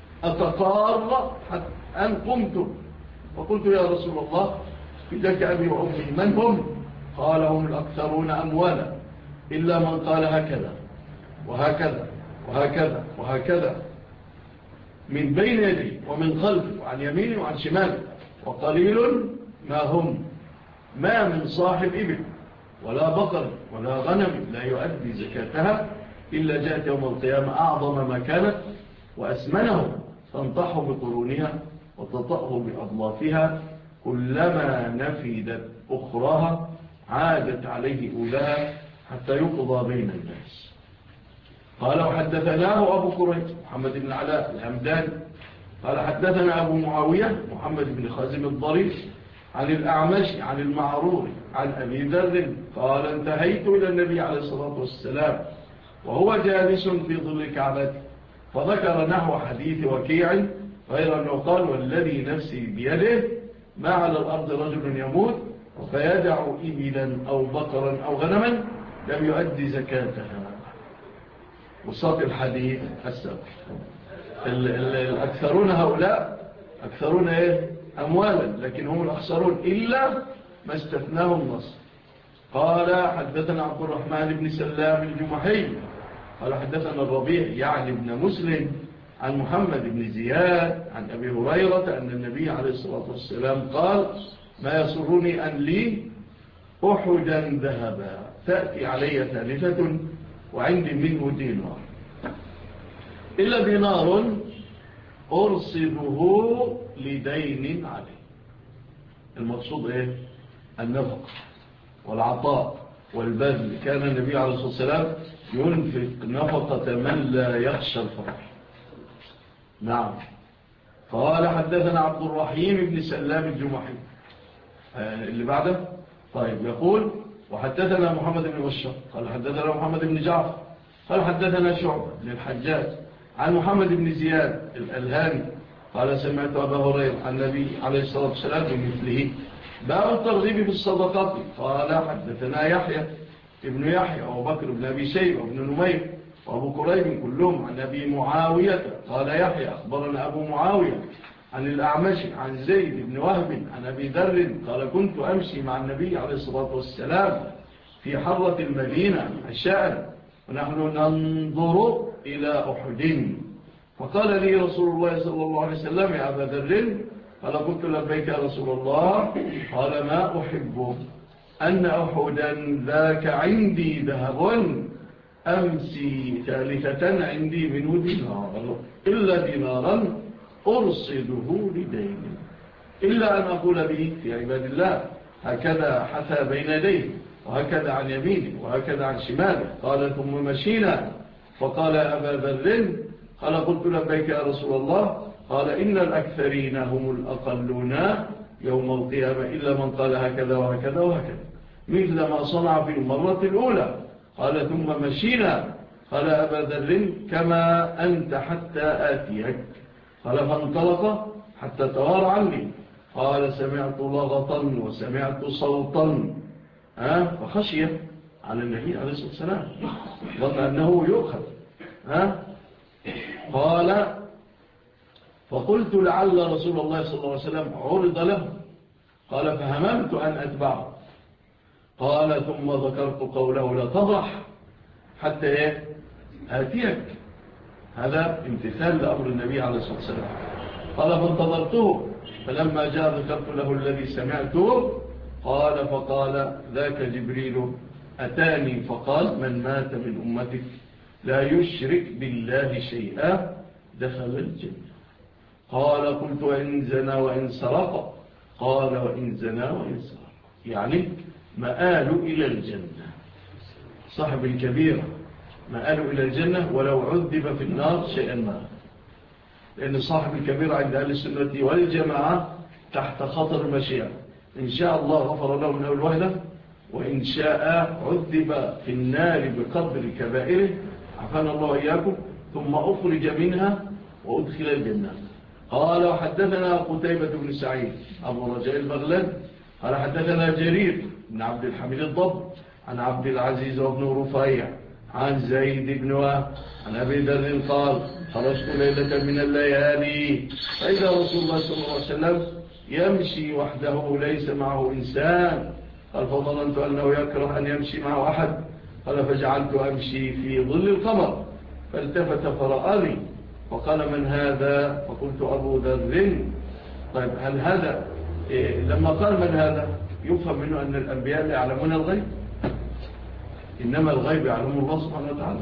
أتقار حتى أن قمت فقلت يا رسول الله فداك أبي وأمي من هم؟ قال هم الأكثرون أموالا إلا من قال هكذا وهكذا وهكذا وهكذا من بين يدي ومن خلفي وعن يميني وعن شمالي وقليل ما هم ما من صاحب إبل ولا بقر ولا غنم لا يؤدي زكاتها إلا جاءت يوم القيامة أعظم ما كانت وأسمنه تنطح بقرونها وتطأه بأضلافها كلما نفدت أخراها عادت عليه أولاها حتى يقضى بين الناس. قال وحدثناه أبو كريب محمد بن علاء الهمداني قال حدثنا أبو معاوية محمد بن خازم الضريف عن الأعمش عن المعرور عن أبي ذر قال انتهيت إلى النبي عليه الصلاة والسلام وهو جالس في ظل كعبته فذكر نحو حديث وكيع غير أنه قال والذي نفسي بيده ما على الأرض رجل يموت فيدع إبلا أو بقرا أو غنما لم يؤدي زكاتها. وساق الحديث السابق الأكثرون هؤلاء أكثرون أموالا لكن هم الأخسرون إلا ما استثناه النص. قال حدثنا عبد الرحمن بن سلام الجمحي قال حدثنا الربيع يعني ابن مسلم عن محمد بن زياد عن أبي هريرة أن النبي عليه الصلاة والسلام قال ما يسرني أن لي أحدا ذهبا تأتي علي ثالثة وعندي منه دينار إلا دينار أرصده لدين عليه. المقصود النفق والعطاء والبذل. كان النبي عليه الصلاة والسلام ينفق نفقة من لا يخشى الفقر. نعم. قال حدثنا عبد الرحيم بن سلام الجمحي اللي بعده. طيب يقول وحدثنا محمد بن بشار قال حدثنا محمد بن جعفر قال حدثنا شعبة بن الحجاج عن محمد بن زياد الألهاني قال سمعت أبا هريرة عن النبي عليه الصلاة والسلام بمثله باب الترغيب في الصدقات. قال حدثنا يحيى ابن يحيى وأبو بكر بن أبي شيبة وابن نمير وأبو كريب كلهم عن أبي معاوية قال يحيى أخبرنا أبو معاوية عن الأعمش عن زيد بن وهب عن أبي ذر قال كنت أمشي مع النبي عليه الصلاة والسلام في حرة المدينة عشاء ونحن ننظر إلى أحد فقال لي رسول الله صلى الله عليه وسلم يا أبا ذر قال قلت لبيك يا رسول الله قال ما أحب أن أحدا ذاك عندي ذهب أمسي ثالثة عندي منه دينار إلا دينارا أرصده لدين إلا أن أقول به في عباد الله هكذا حتى بين يديه وهكذا عن يمينه وهكذا عن شماله. قال ثم مشينا فقال أبا ذر قال قلت لبيك يا رسول الله قال إن الأكثرين هم الأقلون يوم القيامة إلا من قال هكذا وهكذا وهكذا مثل ما صنع في المرة الأولى. قال ثم مشينا قال أبا ذر كما أنت حتى آتيك قال فانطلق حتى توار عني قال سمعت لغطا وسمعت صوتا فخشي على النبي عليه الصلاة والسلام ظن أنه يؤخذ قال فقلت لعل رسول الله صلى الله عليه وسلم عرض له قال فهممت أن أتبعه قال ثم ذكرت قوله لا تضح حتى آتيك هذا امتثال لأمر النبي عليه الصلاة والسلام. قال فانتظرته فلما جاء ذكرت له الذي سمعته قال فقال ذاك جبريل أتاني فقال من مات من أمتك لا يشرك بالله شيئا دخل الجنة. قال قلت وإن زنا وإن سرق قال وإن زنا وإن سرق يعني مآل إلى الجنة صاحب الكبيرة مآل إلى الجنة ولو عذب في النار شيئا ما لأن صاحب الكبيرة عند أهل السنة والجماعة تحت خطر المشيئة، إن شاء الله غفر له من أول وهلة، وإن شاء عذب في النار بقدر كبائره عفانا الله وإياكم، ثم أخرج منها وأدخل الجنة. قال وحدثنا قتيبة بن سعيد أبو رجاء البغلان قال حدثنا جرير بن عبد الحميد الضب عن عبد العزيز وابن رفيع عن زيد بن وهب عن أبي ذر قال خرجت ليلة من الليالي فإذا رسول الله صلى الله عليه وسلم يمشي وحده ليس معه إنسان. قال فظننت أنه يكره أن يمشي معه أحد. قال فجعلت أمشي في ظل القمر فالتفت فرآني وقال من هذا؟ فقلت أبو ذر. طيب هل هذا لما قال من هذا يفهم منه أن الأنبياء لا يعلمون الغيب، إنما الغيب يعلم الله سبحانه وتعالى.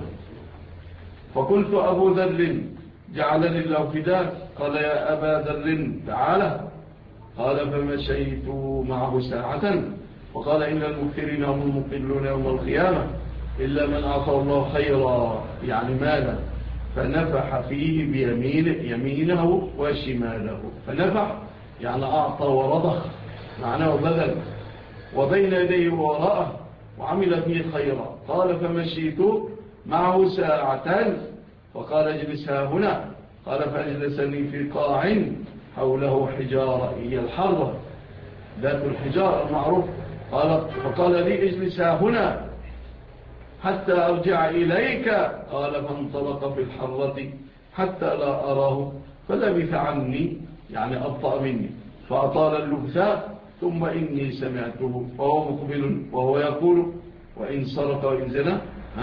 فقلت أبو ذر جعلني الله فداك. قال يا أبا ذر تعالى. قال فمشيت معه ساعة وقال إن المكثرين هم المقلون يوم القيامة إلا من أعطى الله خيرا يعني مالا فنفح فيه بيمينه وشماله. فنفح يعني أعطى ورضخ معناه بذل، وبين يديه وراءه وعمل فيه خيرا. قال فمشيت معه ساعة فقال اجلس ها هنا. قال فأجلسني في قاع حوله حجارة هي الحرة ذات الحجارة المعروف. فقال لي اجلس ها هنا حتى أرجع إليك. قال فانطلق في الحرة حتى لا أراه فلبث عني يعني أبطأ مني فأطال اللبثاء ثم إني سمعته وهو مقبل وهو يقول وإن سرق وإن زنى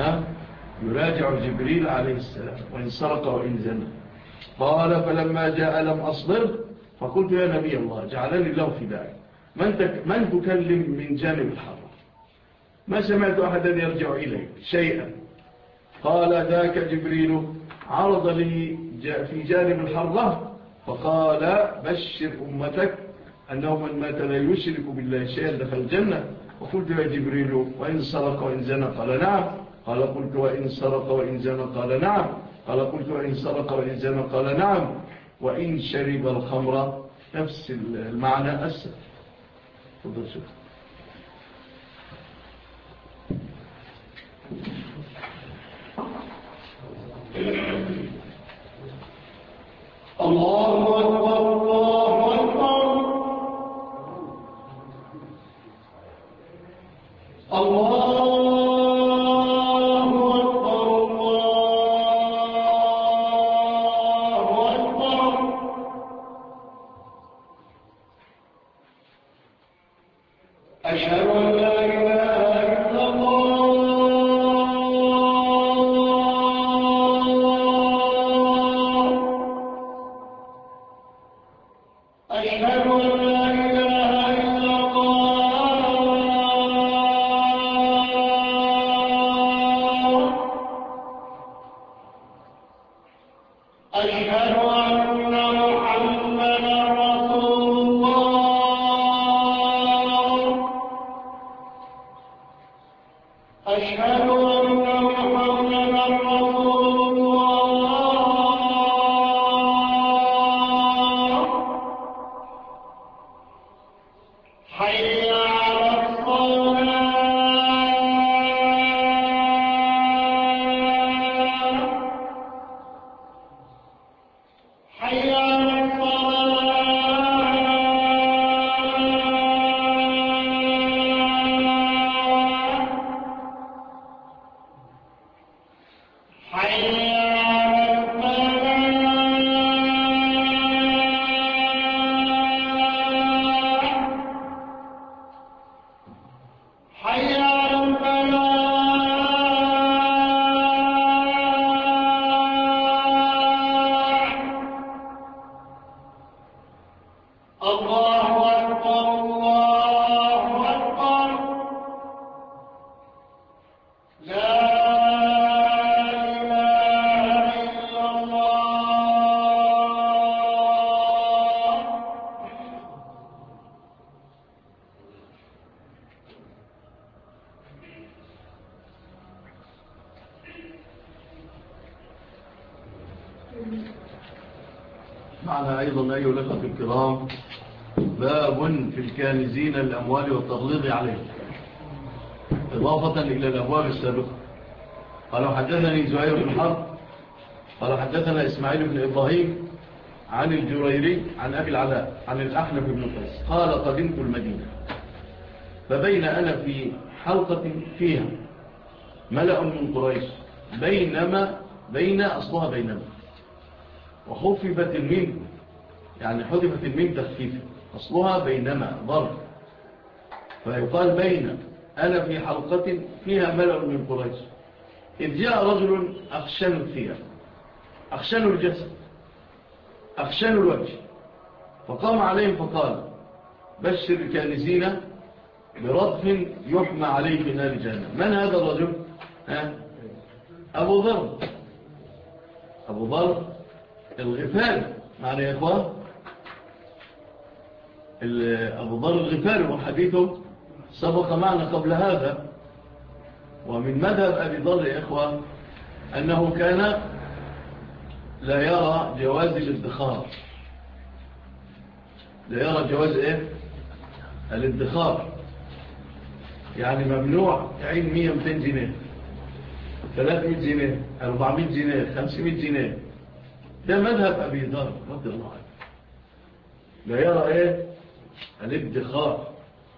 يراجع جبريل عليه السلام وإن سرق وإن زنى. قال فلما جاء لم أصبر فقلت يا نبي الله جعلني الله فداك من تكلم من جانب الحرة؟ ما سمعت أحدا يرجع إليك شيئا. قال ذاك جبريل عرض لي في جانب الحرة فقال بشر أمتك أنه من مات لا يشرك بالله شيئا دخل الجنة. وقلت يا جبريل وإن سرق وإن زنى؟ قال نعم. قال قلت وإن سرق وإن زنى؟ قال نعم. قال قلت وإن سرق وإن زنى؟ قال نعم. وإن شرب الخمر نفس المعنى أسر. تفضل شوف. الله أكبر الله أكبر الله أشهد أن لا إله إلا الله أشهد أن لا إله إلا الله أشهد أن محمدا رسول الله أشهد أن محمدا رسول الله حي على الصلاة حي على الصلاة معنا أيضا أيها الأخوة الكرام باب في الكانزين الأموال والتغليظ عليهم، إضافة إلى الأبواب السابقة. قالوا حدثني زهير بن حرب قال حدثنا إسماعيل بن إبراهيم عن الجريري عن أبي العلاء عن الأحنف بن قيس قال قدمت المدينة فبين أنا في حلقة فيها ملأ من قريش بين أصلها بينما وخففت الميم، يعني حذفت الميم تخفيفا، أصلها بينما ضرب، فيقال بين أنا في حلقة فيها ملأ من قريش إذ جاء رجل أخشن الثياب أخشن الجسد أخشن الوجه فقام عليهم فقال بشر الكانزين برضف يحمى عليه في نار جهنم. من هذا الرجل؟ أبو ذر الغفاري، معنى يا إخوان أبو ذر الغفاري وحديثه سبق معنا قبل هذا. ومن مذهب أبي ذر يا إخوان أنه كان لا يرى جواز الادخار، لا يرى جواز الادخار، يعني ممنوع تعين 100-200 جنيه 300 جنيه 400 جنيه 500 جنيه. ده مذهب أبي ذر رضي الله عنه، لا يرى الادخار.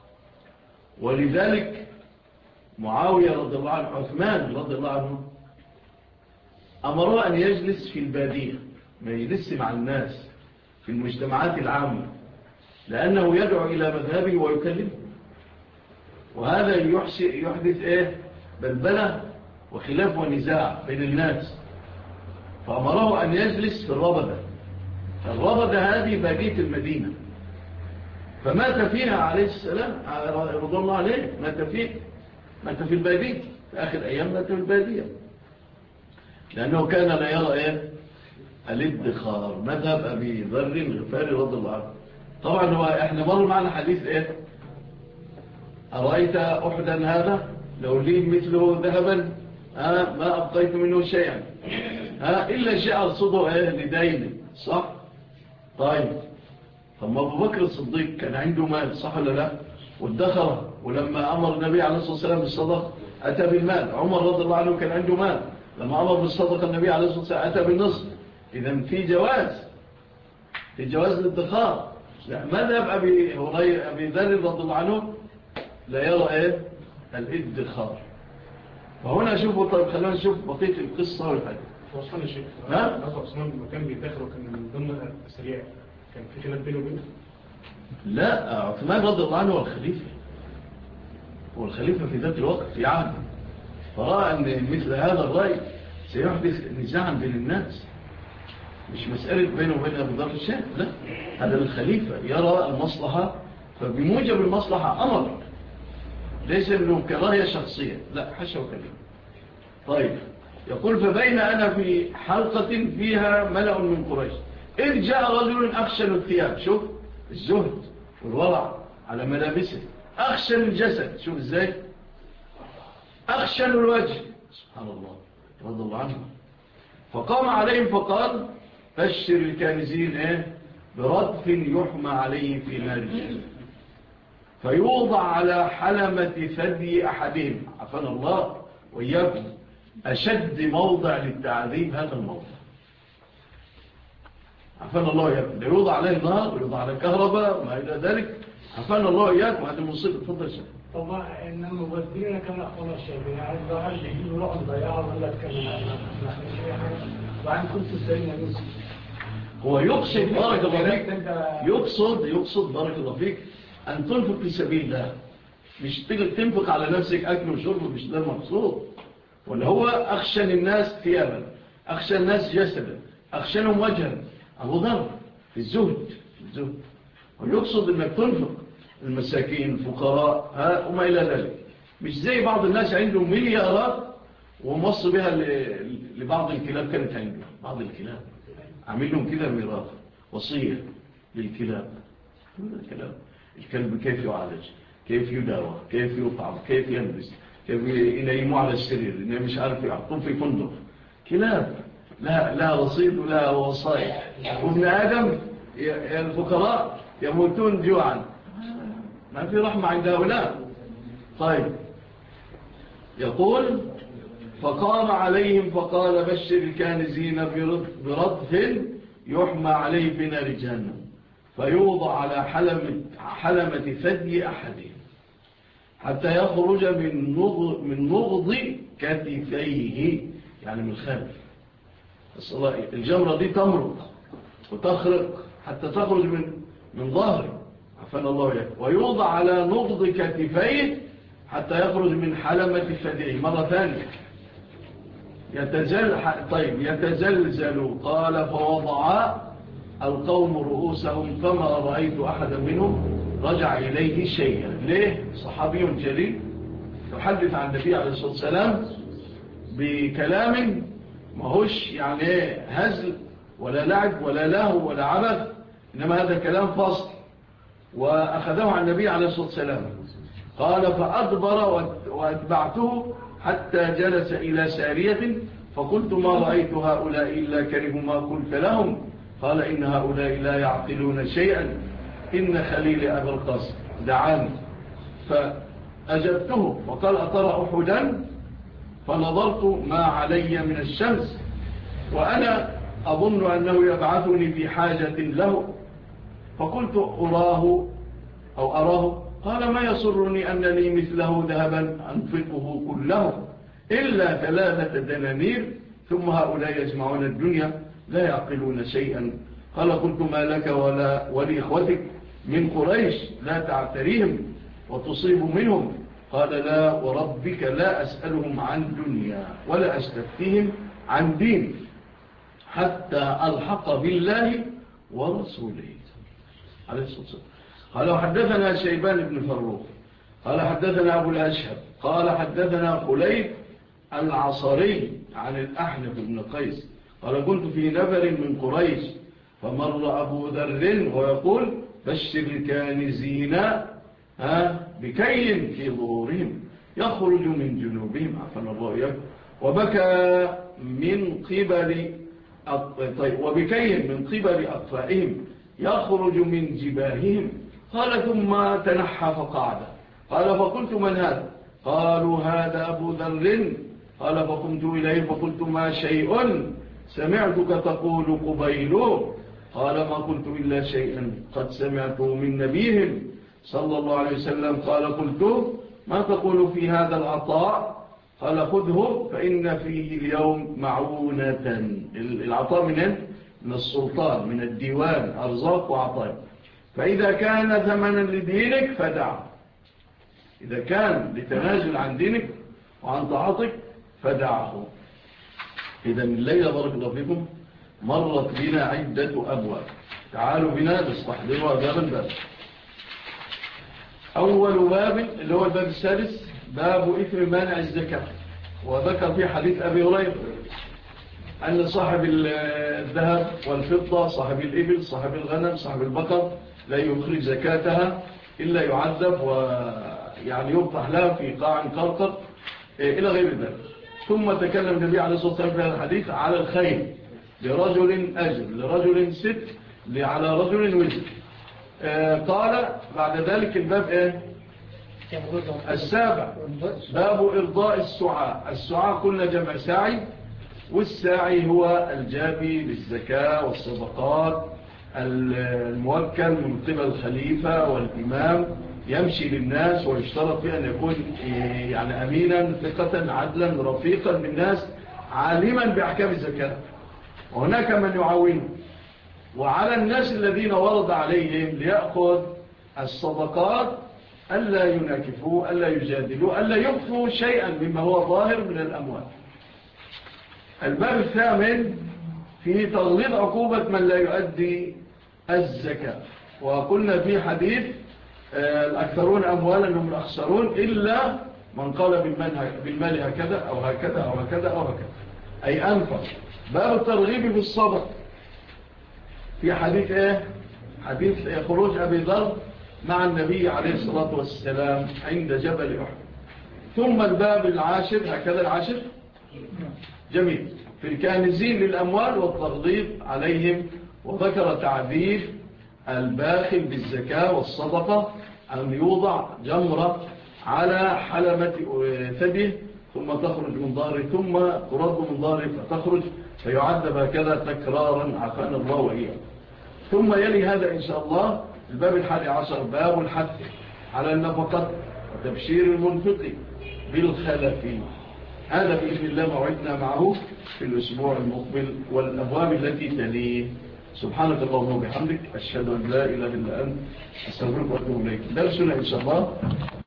ولذلك معاوية رضي الله عنه عثمان رضي الله عنه أمره أن يجلس في البادية، ما يجلس مع الناس في المجتمعات العامة، لأنه يدعو إلى مذهبه ويكلمه، وهذا يحدث بلبلة وخلاف ونزاع بين الناس. فأمره أن يجلس في الربدة هذه بادية المدينة، فمات فيها عليه السلام رضي الله عليه، مات في البادية في آخر أيام، مات في البادية لأنه كان لا يرى الادخار. مذهب أبي ذر الغفاري رضي الله عنه. طبعا احنا مر معنا حديث أرأيت أحدا هذا لو لي مثله ذهبا ما أبقيت منه شيئا إلا شيء أرصده لدين، صح؟ طيب فما أبو بكر الصديق كان عنده مال، صح ولا لا؟ وادخره، ولما أمر النبي عليه الصلاة والسلام بالصدقة أتى بالمال. عمر رضي الله عنه كان عنده مال، لما أمر بالصدقة النبي عليه الصلاة والسلام أتى بالنصف. إذن في جواز الادخار. مذهب أبي ذر رضي الله عنه لا يرى الادخار. فهنا شوفوا، طيب خلونا نشوف بقية القصة والحديث. وصلنا الشيخ عثمان لما كان بيدخر وكان من ضمن السريع، كان في خلاف بينه وبينه؟ لا، عثمان رضي الله عنه هو الخليفة في ذات الوقت في عهده، فرأى أن مثل هذا الرأي سيحدث نزاعا بين الناس، مش مسألة بينه وبين أبو ذر الشيخ، لا، هذا الخليفة يرى المصلحة، فبموجب المصلحة أمر، ليس أنه كراهية شخصية، لا، حشا وكلمة. طيب يقول فبين أنا في حلقة فيها ملأ من قريش إذ جاء رجل أخشن الثياب، شوف الزهد والورع على ملابسه، أخشن الجسد، شوف إزاي، أخشن الوجه، سبحان الله رضي الله عنه. فقام عليهم فقال بشر الكانزين برضف يحمى عليه في نار جهنم فيوضع على حلمة ثدي أحدهم، عفنا الله وإياكم، أشد موضع للتعذيب هذا الموضع، عفنا الله وإياكم، يوضع عليه نار ويوضع على كهرباء وما إلى ذلك، عفنا الله وإياكم. هذه المصيبة. تفضل شيء. طبعا إن المبذرين كما أخونا الشيخ يعني لو هل يجيبوا رقم ضياعة ولا تكلم وعن كنت سيدنا يوسف. هو يقصد بارك الله فيك، يقصد بارك الله فيك أن تنفق في سبيل الله، مش تنفق على نفسك أكل وشرب، مش ده المقصود. ولا هو أخشن الناس ثيابا، أخشن الناس جسدا، أخشنهم وجها، أبو ذر في الزهد. ويقصد أنك تنفق المساكين الفقراء وما إلى ذلك، مش زي بعض الناس عندهم مليارات ومص بها لبعض الكلاب. كانت عنده بعض الكلاب عمل لهم كده ميراث وصية للكلاب. الكلب كيف يعالج، كيف يداوى، كيف يطعم، كيف يلبس، كيف ينيموا على السرير، إنه مش عارف يحطوه في فندق. كلاب لها رصيد ولها وصايا، وابن آدم الفقراء يموتون جوعا، ما في رحمة عند هؤلاء. طيب يقول فقام عليهم فقال بشر الكانزين برطف يحمى عليه في نار جهنم فيوضع على حلمة ثدي أحدهم حتى يخرج من نغض كتفيه، يعني من الخلف. الجمرة دي تمرق وتخرق حتى تخرج من ظهره، عفنا الله إياه، ويوضع على نغض كتفيه حتى يخرج من حلمة ثديه مرة ثانية. يتزلزل. قال فوضع القوم رؤوسهم فما رأيت أحدا منهم رجع إليه شيئا. ليه؟ صحابي جليل يحدث عن النبي عليه الصلاة والسلام بكلام ماهوش يعني هزل ولا لعب ولا لهو ولا عبث، إنما هذا كلام فصل، وأخذه عن النبي عليه الصلاة والسلام. قال فأدبر وأتبعته حتى جلس إلى سارية فقلت ما رأيت هؤلاء إلا كرهوا ما قلت لهم. قال إن هؤلاء لا يعقلون شيئا، إن خليل أبا القاسم دعاني فأجبته وقال أترى أحدا؟ فنظرت ما علي من الشمس وأنا أظن أنه يبعثني في حاجة له، فقلت أراه. قال ما يسرني أن لي مثله ذهبا أنفقه كله إلا 3 دنانير ثم هؤلاء يجمعون الدنيا لا يعقلون شيئا. قال قلت ما لك ولإخوتك من قريش لا تعتريهم وتصيب منهم؟ قال لا وربك لا أسألهم عن دنيا ولا أستفتيهم عن دين حتى ألحق بالله ورسوله عليه الصلاة والسلام. قال وحدثنا شيبان بن فروخ قال حدثنا أبو الأشهب قال حدثنا خليف العصري عن الأحنف بن قيس قال كنت في نفر من قريش فمر أبو ذر ويقول بشر الكانزين بكي في ظهورهم يخرج من جنوبهم عفنا الله إياك وبكي من قبل أطفائهم يخرج من جباههم. قال ثم تنحى فقعد. قال فقلت من هذا؟ قالوا هذا أبو ذر. قال فقمت إليه فقلت ما شيء سمعتك تقول قبيله؟ قال ما قلت إلا شيئا قد سمعته من نبيهم صلى الله عليه وسلم. قال قلت ما تقول في هذا العطاء؟ قال خذه فإن فيه اليوم معونة. العطاء من السلطان من الديوان أرزاق وعطاء. فإذا كان ثمنا لدينك فدعه، إذا كان لتنازل عن دينك وعن طاعتك فدعه. إذا الليلة بارك الله فيكم مرت بنا عدة أبواب، تعالوا بنا نستحضروا أبواب الباب. أول باب اللي هو الباب السادس باب إثم مانع الزكاة، وذكر في حديث أبي هريرة أن صاحب الذهب والفضة صاحب الإبل صاحب الغنم صاحب البقر لا يخرج زكاتها إلا يعذب ويعني يبطح لها في قاع قرقر إلى غير ذلك. ثم تكلم النبي عليه الصلاة والسلام في هذا الحديث على الخير، لرجل أجر لرجل ست على رجل وزر. قال بعد ذلك الباب السابع باب إرضاء السعاء. السعاء قلنا جمع ساعي، والساعي هو الجابي للزكاة والصدقات الموكل من قبل الخليفة والإمام يمشي للناس، ويشترط في أن يكون يعني أمينا ثقة عدلا رفيقا بالناس عالما بأحكام الزكاة. وهناك من يعاونه، وعلى الناس الذين ورد عليهم ليأخذ الصدقات ألا يناكفوا ألا يجادلوا ألا يخفوا شيئا مما هو ظاهر من الأموال. الباب الثامن فيه تغليظ عقوبة من لا يؤدي الزكاة. وقلنا في حديث الأكثرون أموالا هم الأخسرون إلا من قال بالمال هكذا أو هكذا أو هكذا أو هكذا أي أنفق. باب الترغيب في الصبر في حديث حديث خروج أبي ذر مع النبي عليه الصلاة والسلام عند جبل أحد. ثم الباب العاشر هكذا العاشر جميل. في الكانزين للأموال والتغليظ عليهم، وذكر تعذير الباخل بالزكاة والصدقة أن يوضع جمرة على حلمة ثديه ثم تخرج من ظهره ثم ترد من ظهره فتخرج فيعذب هكذا تكرارا عفانا الله وإياه. ثم يلي هذا إن شاء الله الباب 11 باب الحث على النفقة وتبشير المنفق بالخلف. هذا بإذن الله موعدنا معه في الأسبوع المقبل والأبواب التي تليه. سبحانك اللهم وبحمدك أشهد أن لا إله إلا أنت أستغفرك وأتوب إليك. درسنا إن شاء الله